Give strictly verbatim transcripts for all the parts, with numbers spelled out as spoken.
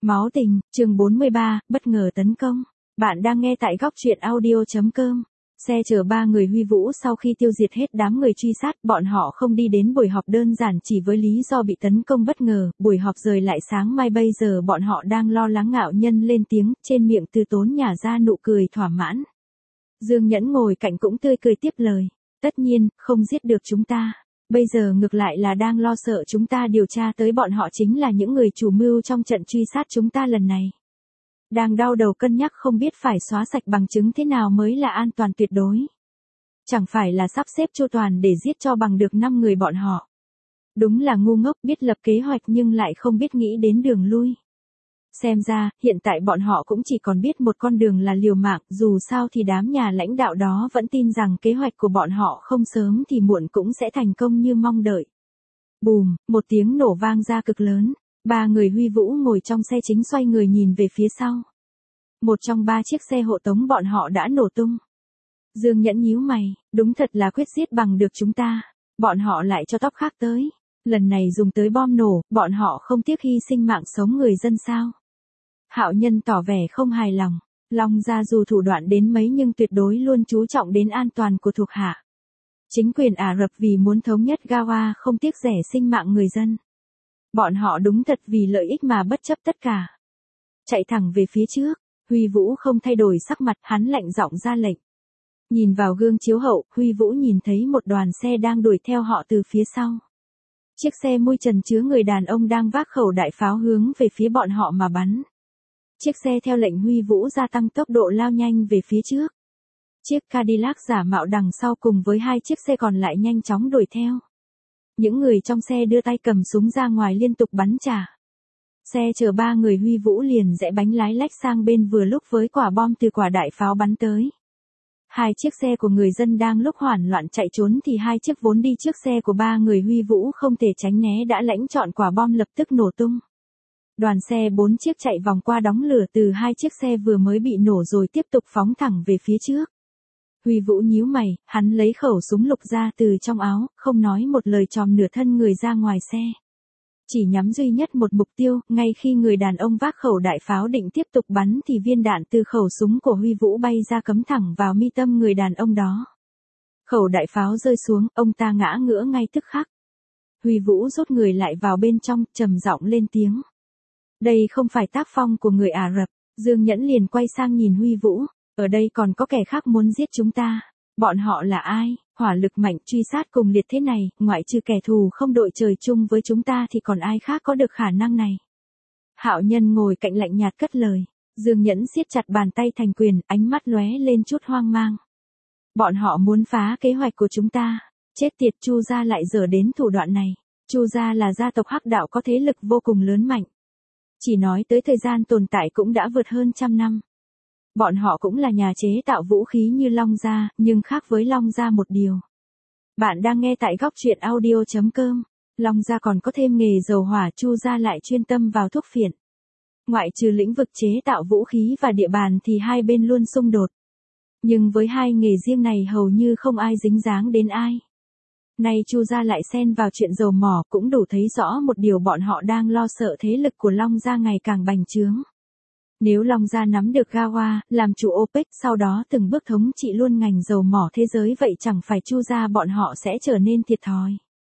Máu tình, chương bốn mươi ba, bất ngờ tấn công. Bạn đang nghe tại góc truyện audio chấm com. Xe chở ba người Huy Vũ sau khi tiêu diệt hết đám người truy sát, bọn họ không đi đến buổi họp đơn giản chỉ với lý do bị tấn công bất ngờ, buổi họp rời lại sáng mai bây giờ bọn họ đang lo lắng. Ngạo Nhân lên tiếng, trên miệng Từ Tốn nhả ra nụ cười thỏa mãn. Dương Nhẫn ngồi cạnh cũng tươi cười tiếp lời, tất nhiên, không giết được chúng ta. Bây giờ ngược lại là đang lo sợ chúng ta điều tra tới bọn họ chính là những người chủ mưu trong trận truy sát chúng ta lần này. Đang đau đầu cân nhắc không biết phải xóa sạch bằng chứng thế nào mới là an toàn tuyệt đối. Chẳng phải là sắp xếp chu toàn để giết cho bằng được năm người bọn họ. Đúng là ngu ngốc, biết lập kế hoạch nhưng lại không biết nghĩ đến đường lui. Xem ra, hiện tại bọn họ cũng chỉ còn biết một con đường là liều mạng, dù sao thì đám nhà lãnh đạo đó vẫn tin rằng kế hoạch của bọn họ không sớm thì muộn cũng sẽ thành công như mong đợi. Bùm, một tiếng nổ vang ra cực lớn, ba người Huy Vũ ngồi trong xe chính xoay người nhìn về phía sau. Một trong ba chiếc xe hộ tống bọn họ đã nổ tung. Dương Nhẫn nhíu mày, đúng thật là quyết giết bằng được chúng ta, bọn họ lại cho tóc khác tới. Lần này dùng tới bom nổ, bọn họ không tiếc hy sinh mạng sống người dân sao? Hạo Nhân tỏ vẻ không hài lòng, Long gia dù thủ đoạn đến mấy nhưng tuyệt đối luôn chú trọng đến an toàn của thuộc hạ. Chính quyền Ả Rập vì muốn thống nhất Gawa không tiếc rẻ sinh mạng người dân. Bọn họ đúng thật vì lợi ích mà bất chấp tất cả. Chạy thẳng về phía trước, Huy Vũ không thay đổi sắc mặt, hắn lạnh giọng ra lệnh. Nhìn vào gương chiếu hậu, Huy Vũ nhìn thấy một đoàn xe đang đuổi theo họ từ phía sau. Chiếc xe mui trần chứa người đàn ông đang vác khẩu đại pháo hướng về phía bọn họ mà bắn. Chiếc xe theo lệnh Huy Vũ gia tăng tốc độ lao nhanh về phía trước. Chiếc Cadillac giả mạo đằng sau cùng với hai chiếc xe còn lại nhanh chóng đuổi theo. Những người trong xe đưa tay cầm súng ra ngoài liên tục bắn trả. Xe chở ba người Huy Vũ liền rẽ bánh lái lách sang bên vừa lúc với quả bom từ quả đại pháo bắn tới. Hai chiếc xe của người dân đang lúc hoảng loạn chạy trốn thì hai chiếc vốn đi trước xe của ba người Huy Vũ không thể tránh né đã lãnh trọn quả bom lập tức nổ tung. Đoàn xe bốn chiếc chạy vòng qua đóng lửa từ hai chiếc xe vừa mới bị nổ rồi tiếp tục phóng thẳng về phía trước. Huy Vũ nhíu mày, hắn lấy khẩu súng lục ra từ trong áo, không nói một lời chòm nửa thân người ra ngoài xe. Chỉ nhắm duy nhất một mục tiêu, ngay khi người đàn ông vác khẩu đại pháo định tiếp tục bắn thì viên đạn từ khẩu súng của Huy Vũ bay ra cắm thẳng vào mi tâm người đàn ông đó. Khẩu đại pháo rơi xuống, ông ta ngã ngửa ngay tức khắc. Huy Vũ rút người lại vào bên trong, trầm giọng lên tiếng. Đây không phải tác phong của người Ả Rập. Dương Nhẫn liền quay sang nhìn Huy Vũ, ở đây còn có kẻ khác muốn giết chúng ta. Bọn họ là ai? Hỏa lực mạnh truy sát cùng liệt thế này, ngoại trừ kẻ thù không đội trời chung với chúng ta thì còn ai khác có được khả năng này? Hạo Nhân ngồi cạnh lạnh nhạt cất lời. Dương Nhẫn siết chặt bàn tay thành quyền, ánh mắt lóe lên chút hoang mang. Bọn họ muốn phá kế hoạch của chúng ta. Chết tiệt, Chu gia lại dở đến thủ đoạn này. Chu gia là gia tộc hắc đạo có thế lực vô cùng lớn mạnh. Chỉ nói tới thời gian tồn tại cũng đã vượt hơn trăm năm. Bọn họ cũng là nhà chế tạo vũ khí như Long gia, nhưng khác với Long gia một điều. Bạn đang nghe tại góc truyện audio chấm com. Long gia còn có thêm nghề dầu hỏa, Chu gia lại chuyên tâm vào thuốc phiện. Ngoại trừ lĩnh vực chế tạo vũ khí và địa bàn thì hai bên luôn xung đột. Nhưng với hai nghề riêng này hầu như không ai dính dáng đến ai. Nay Chu gia lại xen vào chuyện dầu mỏ cũng đủ thấy rõ một điều, bọn họ đang lo sợ thế lực của Long gia ngày càng bành trướng. Nếu Long gia nắm được Gawa, làm chủ OPEC, sau đó từng bước thống trị luôn ngành dầu mỏ thế giới, vậy chẳng phải Chu gia bọn họ sẽ trở nên thiệt thòi.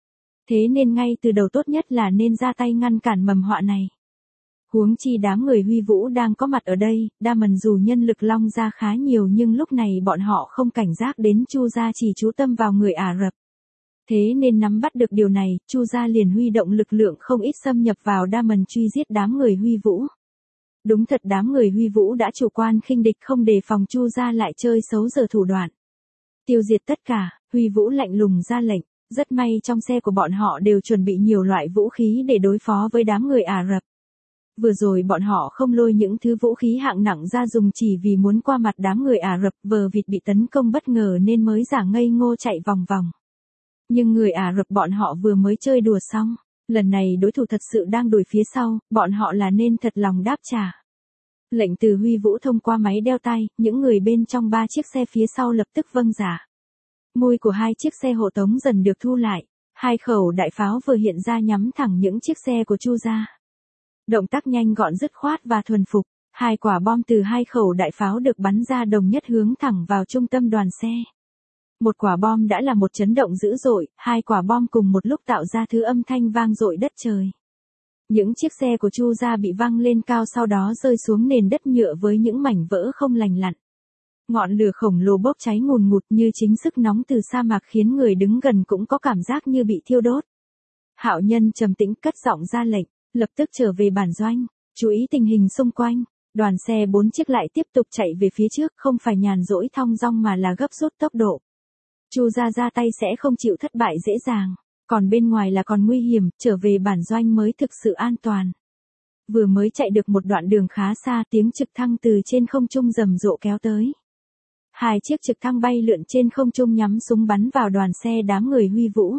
Thế nên ngay từ đầu tốt nhất là nên ra tay ngăn cản mầm họa này. Huống chi đám người Huy Vũ đang có mặt ở đây, đa mần dù nhân lực Long gia khá nhiều nhưng lúc này bọn họ không cảnh giác đến Chu gia, chỉ chú tâm vào người Ả Rập. Thế nên nắm bắt được điều này, Chu gia liền huy động lực lượng không ít xâm nhập vào đa mần truy giết đám người Huy Vũ. Đúng thật, đám người Huy Vũ đã chủ quan khinh địch, không đề phòng Chu gia lại chơi xấu giờ thủ đoạn. Tiêu diệt tất cả, Huy Vũ lạnh lùng ra lệnh. Rất may trong xe của bọn họ đều chuẩn bị nhiều loại vũ khí để đối phó với đám người Ả Rập. Vừa rồi bọn họ không lôi những thứ vũ khí hạng nặng ra dùng chỉ vì muốn qua mặt đám người Ả Rập, vờ vịt bị tấn công bất ngờ nên mới giả ngây ngô chạy vòng vòng. Nhưng người Ả Rập bọn họ vừa mới chơi đùa xong, lần này đối thủ thật sự đang đuổi phía sau, bọn họ là nên thật lòng đáp trả. Lệnh từ Huy Vũ thông qua máy đeo tay, những người bên trong ba chiếc xe phía sau lập tức vâng giả. Mui của hai chiếc xe hộ tống dần được thu lại, hai khẩu đại pháo vừa hiện ra nhắm thẳng những chiếc xe của Chu gia. Động tác nhanh gọn dứt khoát và thuần phục, hai quả bom từ hai khẩu đại pháo được bắn ra đồng nhất hướng thẳng vào trung tâm đoàn xe. Một quả bom đã là một chấn động dữ dội, hai quả bom cùng một lúc tạo ra thứ âm thanh vang dội đất trời. Những chiếc xe của Chu gia bị văng lên cao sau đó rơi xuống nền đất nhựa với những mảnh vỡ không lành lặn. Ngọn lửa khổng lồ bốc cháy ngùn ngụt như chính sức nóng từ sa mạc khiến người đứng gần cũng có cảm giác như bị thiêu đốt. Hạo Nhân trầm tĩnh cất giọng ra lệnh, lập tức trở về bản doanh, chú ý tình hình xung quanh. Đoàn xe bốn chiếc lại tiếp tục chạy về phía trước, không phải nhàn rỗi thong dong mà là gấp rút tốc độ. Chu gia ra tay sẽ không chịu thất bại dễ dàng, còn bên ngoài là còn nguy hiểm, trở về bản doanh mới thực sự an toàn. Vừa mới chạy được một đoạn đường khá xa, tiếng trực thăng từ trên không trung rầm rộ kéo tới. Hai chiếc trực thăng bay lượn trên không trung nhắm súng bắn vào đoàn xe đám người Huy Vũ.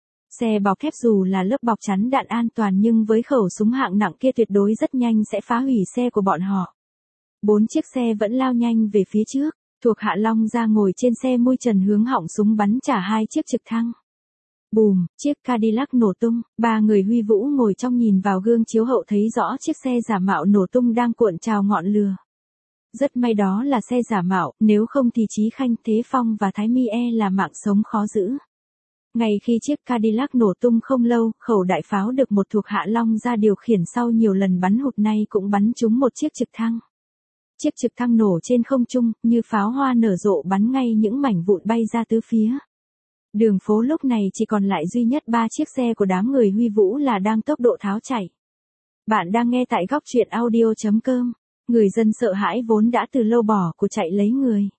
Xe bọc thép dù là lớp bọc chắn đạn an toàn nhưng với khẩu súng hạng nặng kia tuyệt đối rất nhanh sẽ phá hủy xe của bọn họ. Bốn chiếc xe vẫn lao nhanh về phía trước, thuộc hạ Long ra ngồi trên xe mui trần hướng họng súng bắn trả hai chiếc trực thăng. Bùm, chiếc Cadillac nổ tung, ba người Huy Vũ ngồi trong nhìn vào gương chiếu hậu thấy rõ chiếc xe giả mạo nổ tung đang cuộn trào ngọn lửa. Rất may đó là xe giả mạo, nếu không thì Chí Khanh, Thế Phong và Thái Mi e là mạng sống khó giữ. Ngay khi chiếc Cadillac nổ tung không lâu, khẩu đại pháo được một thuộc hạ Long ra điều khiển sau nhiều lần bắn hụt nay cũng bắn trúng một chiếc trực thăng. Chiếc trực thăng nổ trên không trung, như pháo hoa nở rộ bắn ngay những mảnh vụn bay ra tứ phía. Đường phố lúc này chỉ còn lại duy nhất ba chiếc xe của đám người Huy Vũ là đang tốc độ tháo chạy. Bạn đang nghe tại góc truyện audio chấm com. Người dân sợ hãi vốn đã từ lâu bỏ cuộc chạy lấy người.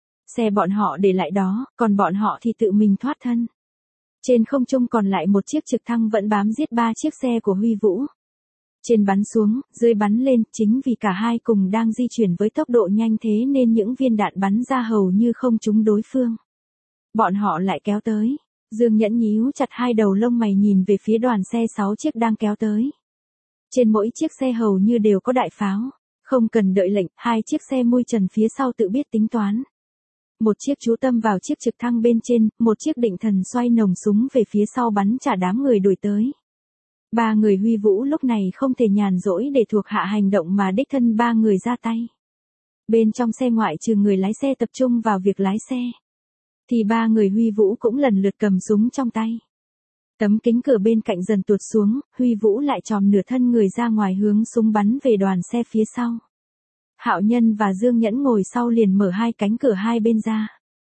Xe bọn họ để lại đó, còn bọn họ thì tự mình thoát thân. Trên không trung còn lại một chiếc trực thăng vẫn bám giết ba chiếc xe của Huy Vũ. Trên bắn xuống, dưới bắn lên, chính vì cả hai cùng đang di chuyển với tốc độ nhanh thế nên những viên đạn bắn ra hầu như không trúng đối phương. Bọn họ lại kéo tới. Dương Nhẫn nhíu chặt hai đầu lông mày nhìn về phía đoàn xe sáu chiếc đang kéo tới. Trên mỗi chiếc xe hầu như đều có đại pháo. Không cần đợi lệnh, hai chiếc xe mui trần phía sau tự biết tính toán. Một chiếc chú tâm vào chiếc trực thăng bên trên, một chiếc định thần xoay nòng súng về phía sau bắn trả đám người đuổi tới. Ba người Huy Vũ lúc này không thể nhàn rỗi để thuộc hạ hành động mà đích thân ba người ra tay. Bên trong xe ngoại trừ người lái xe tập trung vào việc lái xe, thì ba người Huy Vũ cũng lần lượt cầm súng trong tay. Tấm kính cửa bên cạnh dần tuột xuống, Huy Vũ lại chòm nửa thân người ra ngoài hướng súng bắn về đoàn xe phía sau. Hạo Nhân và Dương Nhẫn ngồi sau liền mở hai cánh cửa hai bên ra.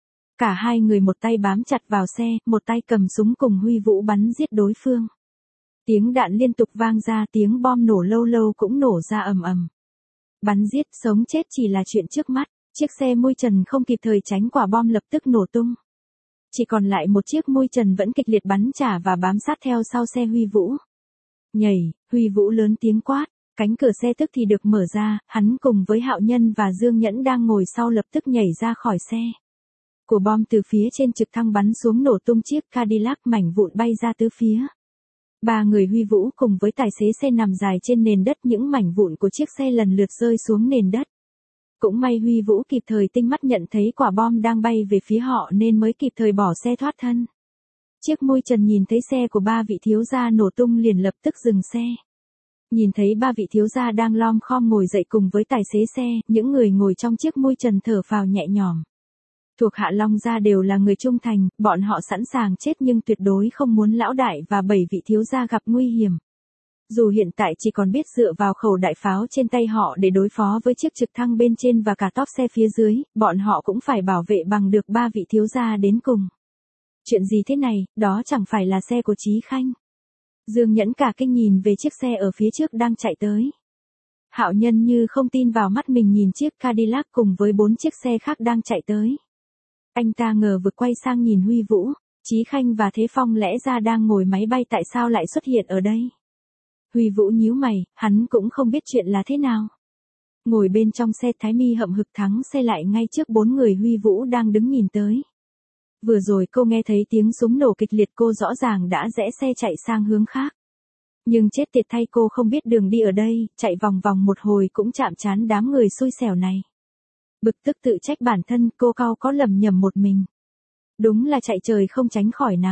Cả hai người một tay bám chặt vào xe, một tay cầm súng cùng Huy Vũ bắn giết đối phương. Tiếng đạn liên tục vang ra, tiếng bom nổ lâu lâu cũng nổ ra ầm ầm. Bắn giết sống chết chỉ là chuyện trước mắt, chiếc xe mui trần không kịp thời tránh quả bom lập tức nổ tung. Chỉ còn lại một chiếc mui trần vẫn kịch liệt bắn trả và bám sát theo sau xe Huy Vũ. Nhảy, Huy Vũ lớn tiếng quát, cánh cửa xe tức thì được mở ra, hắn cùng với Hạo Nhân và Dương Nhẫn đang ngồi sau lập tức nhảy ra khỏi xe. Của bom từ phía trên trực thăng bắn xuống nổ tung chiếc Cadillac, mảnh vụn bay ra tứ phía. Ba người Huy Vũ cùng với tài xế xe nằm dài trên nền đất, những mảnh vụn của chiếc xe lần lượt rơi xuống nền đất. Cũng may Huy Vũ kịp thời tinh mắt nhận thấy quả bom đang bay về phía họ nên mới kịp thời bỏ xe thoát thân. Chiếc mui trần nhìn thấy xe của ba vị thiếu gia nổ tung liền lập tức dừng xe. Nhìn thấy ba vị thiếu gia đang lom khom ngồi dậy cùng với tài xế xe, những người ngồi trong chiếc mui trần thở phào nhẹ nhõm. Thuộc hạ Long gia đều là người trung thành, bọn họ sẵn sàng chết nhưng tuyệt đối không muốn lão đại và bảy vị thiếu gia gặp nguy hiểm. Dù hiện tại chỉ còn biết dựa vào khẩu đại pháo trên tay họ để đối phó với chiếc trực thăng bên trên và cả top xe phía dưới, bọn họ cũng phải bảo vệ bằng được ba vị thiếu gia đến cùng. Chuyện gì thế này, đó chẳng phải là xe của Chí Khanh. Dương Nhẫn cả kinh nhìn về chiếc xe ở phía trước đang chạy tới. Hạo Nhân như không tin vào mắt mình nhìn chiếc Cadillac cùng với bốn chiếc xe khác đang chạy tới. Anh ta ngờ vực quay sang nhìn Huy Vũ, Chí Khanh và Thế Phong lẽ ra đang ngồi máy bay tại sao lại xuất hiện ở đây. Huy Vũ nhíu mày, hắn cũng không biết chuyện là thế nào. Ngồi bên trong xe, Thái Mi hậm hực thắng xe lại ngay trước bốn người Huy Vũ đang đứng nhìn tới. Vừa rồi cô nghe thấy tiếng súng nổ kịch liệt, cô rõ ràng đã rẽ xe chạy sang hướng khác. Nhưng chết tiệt thay, cô không biết đường đi ở đây, chạy vòng vòng một hồi cũng chạm trán đám người xui xẻo này. Bực tức tự trách bản thân, cô cau có lầm nhầm một mình. Đúng là chạy trời không tránh khỏi nắng.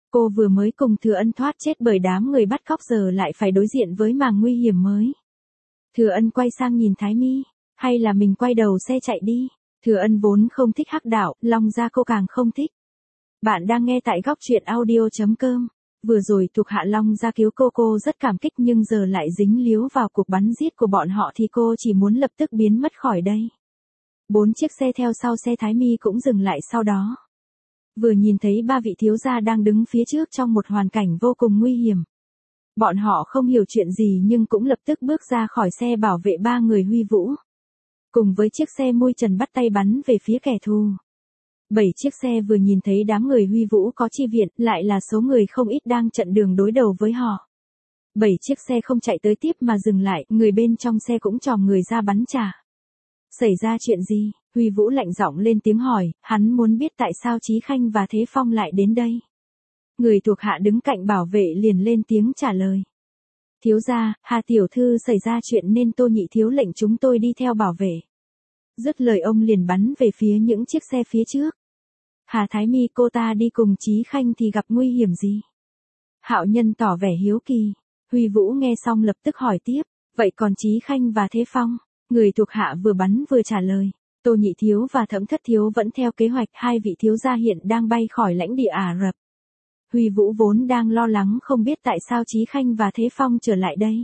Cô vừa mới cùng Thừa Ân thoát chết bởi đám người bắt cóc giờ lại phải đối diện với mảng nguy hiểm mới. Thừa Ân quay sang nhìn Thái Mi, hay là mình quay đầu xe chạy đi. Thừa Ân vốn không thích hắc đạo, Long Gia cô càng không thích. Bạn đang nghe tại góc truyện audio chấm com. Vừa rồi thuộc hạ Long Gia cứu cô cô rất cảm kích nhưng giờ lại dính líu vào cuộc bắn giết của bọn họ thì cô chỉ muốn lập tức biến mất khỏi đây. Bốn chiếc xe theo sau xe Thái Mi cũng dừng lại sau đó. Vừa nhìn thấy ba vị thiếu gia đang đứng phía trước trong một hoàn cảnh vô cùng nguy hiểm. Bọn họ không hiểu chuyện gì nhưng cũng lập tức bước ra khỏi xe bảo vệ ba người Huy Vũ. Cùng với chiếc xe mui trần bắt tay bắn về phía kẻ thù. Bảy chiếc xe vừa nhìn thấy đám người Huy Vũ có chi viện lại là số người không ít đang chặn đường đối đầu với họ. Bảy chiếc xe không chạy tới tiếp mà dừng lại, người bên trong xe cũng chòm người ra bắn trả. Xảy ra chuyện gì? Huy Vũ lạnh giọng lên tiếng hỏi, hắn muốn biết tại sao Chí Khanh và Thế Phong lại đến đây. Người thuộc hạ đứng cạnh bảo vệ liền lên tiếng trả lời. Thiếu gia, Hà tiểu thư xảy ra chuyện nên Tô nhị thiếu lệnh chúng tôi đi theo bảo vệ. Dứt lời ông liền bắn về phía những chiếc xe phía trước. Hà Thái Mi cô ta đi cùng Chí Khanh thì gặp nguy hiểm gì? Hạo Nhân tỏ vẻ hiếu kỳ. Huy Vũ nghe xong lập tức hỏi tiếp, vậy còn Chí Khanh và Thế Phong? Người thuộc hạ vừa bắn vừa trả lời. Tô nhị thiếu và Thẩm thất thiếu vẫn theo kế hoạch, hai vị thiếu gia hiện đang bay khỏi lãnh địa Ả Rập. Huy Vũ vốn đang lo lắng không biết tại sao Chí Khanh và Thế Phong trở lại đây.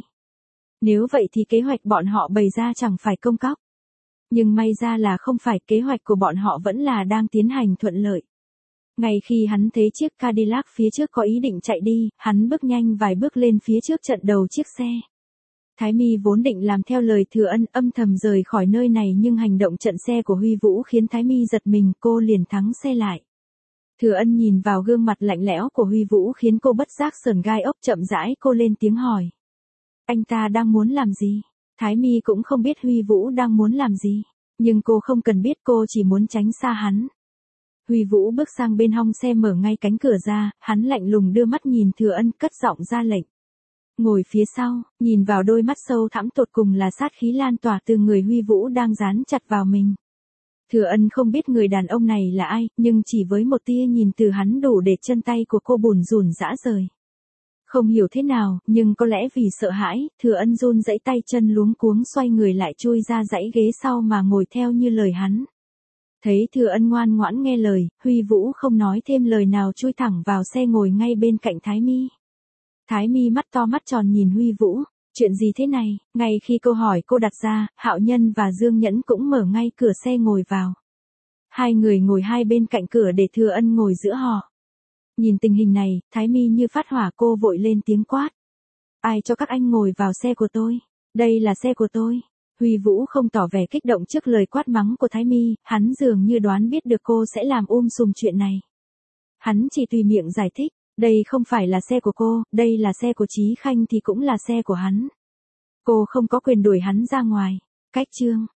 Nếu vậy thì kế hoạch bọn họ bày ra chẳng phải công cóc. Nhưng may ra là không phải, kế hoạch của bọn họ vẫn là đang tiến hành thuận lợi. Ngay khi hắn thấy chiếc Cadillac phía trước có ý định chạy đi, hắn bước nhanh vài bước lên phía trước chặn đầu chiếc xe. Thái Mi vốn định làm theo lời Thừa Ân âm thầm rời khỏi nơi này nhưng hành động chặn xe của Huy Vũ khiến Thái Mi giật mình, cô liền thắng xe lại. Thừa Ân nhìn vào gương mặt lạnh lẽo của Huy Vũ khiến cô bất giác sởn gai ốc, chậm rãi cô lên tiếng hỏi. Anh ta đang muốn làm gì? Thái Mi cũng không biết Huy Vũ đang muốn làm gì, nhưng cô không cần biết, cô chỉ muốn tránh xa hắn. Huy Vũ bước sang bên hông xe mở ngay cánh cửa ra, hắn lạnh lùng đưa mắt nhìn Thừa Ân cất giọng ra lệnh. Ngồi phía sau, nhìn vào đôi mắt sâu thẳm tột cùng là sát khí lan tỏa từ người Huy Vũ đang dán chặt vào mình. Thừa Ân không biết người đàn ông này là ai, nhưng chỉ với một tia nhìn từ hắn đủ để chân tay của cô bùn rùn rã rời. Không hiểu thế nào, nhưng có lẽ vì sợ hãi, Thừa Ân run rẩy tay chân luống cuống xoay người lại chui ra dãy ghế sau mà ngồi theo như lời hắn. Thấy Thừa Ân ngoan ngoãn nghe lời, Huy Vũ không nói thêm lời nào chui thẳng vào xe ngồi ngay bên cạnh Thái Mi. Thái Mi mắt to mắt tròn nhìn Huy Vũ, chuyện gì thế này? Ngay khi câu hỏi cô đặt ra, Hạo Nhân và Dương Nhẫn cũng mở ngay cửa xe ngồi vào. Hai người ngồi hai bên cạnh cửa để Thừa Ân ngồi giữa họ. Nhìn tình hình này, Thái Mi như phát hỏa, cô vội lên tiếng quát. Ai cho các anh ngồi vào xe của tôi? Đây là xe của tôi. Huy Vũ không tỏ vẻ kích động trước lời quát mắng của Thái Mi, hắn dường như đoán biết được cô sẽ làm um sùm chuyện này. Hắn chỉ tùy miệng giải thích, đây không phải là xe của cô, đây là xe của Chí Khanh thì cũng là xe của hắn. Cô không có quyền đuổi hắn ra ngoài. Cách chương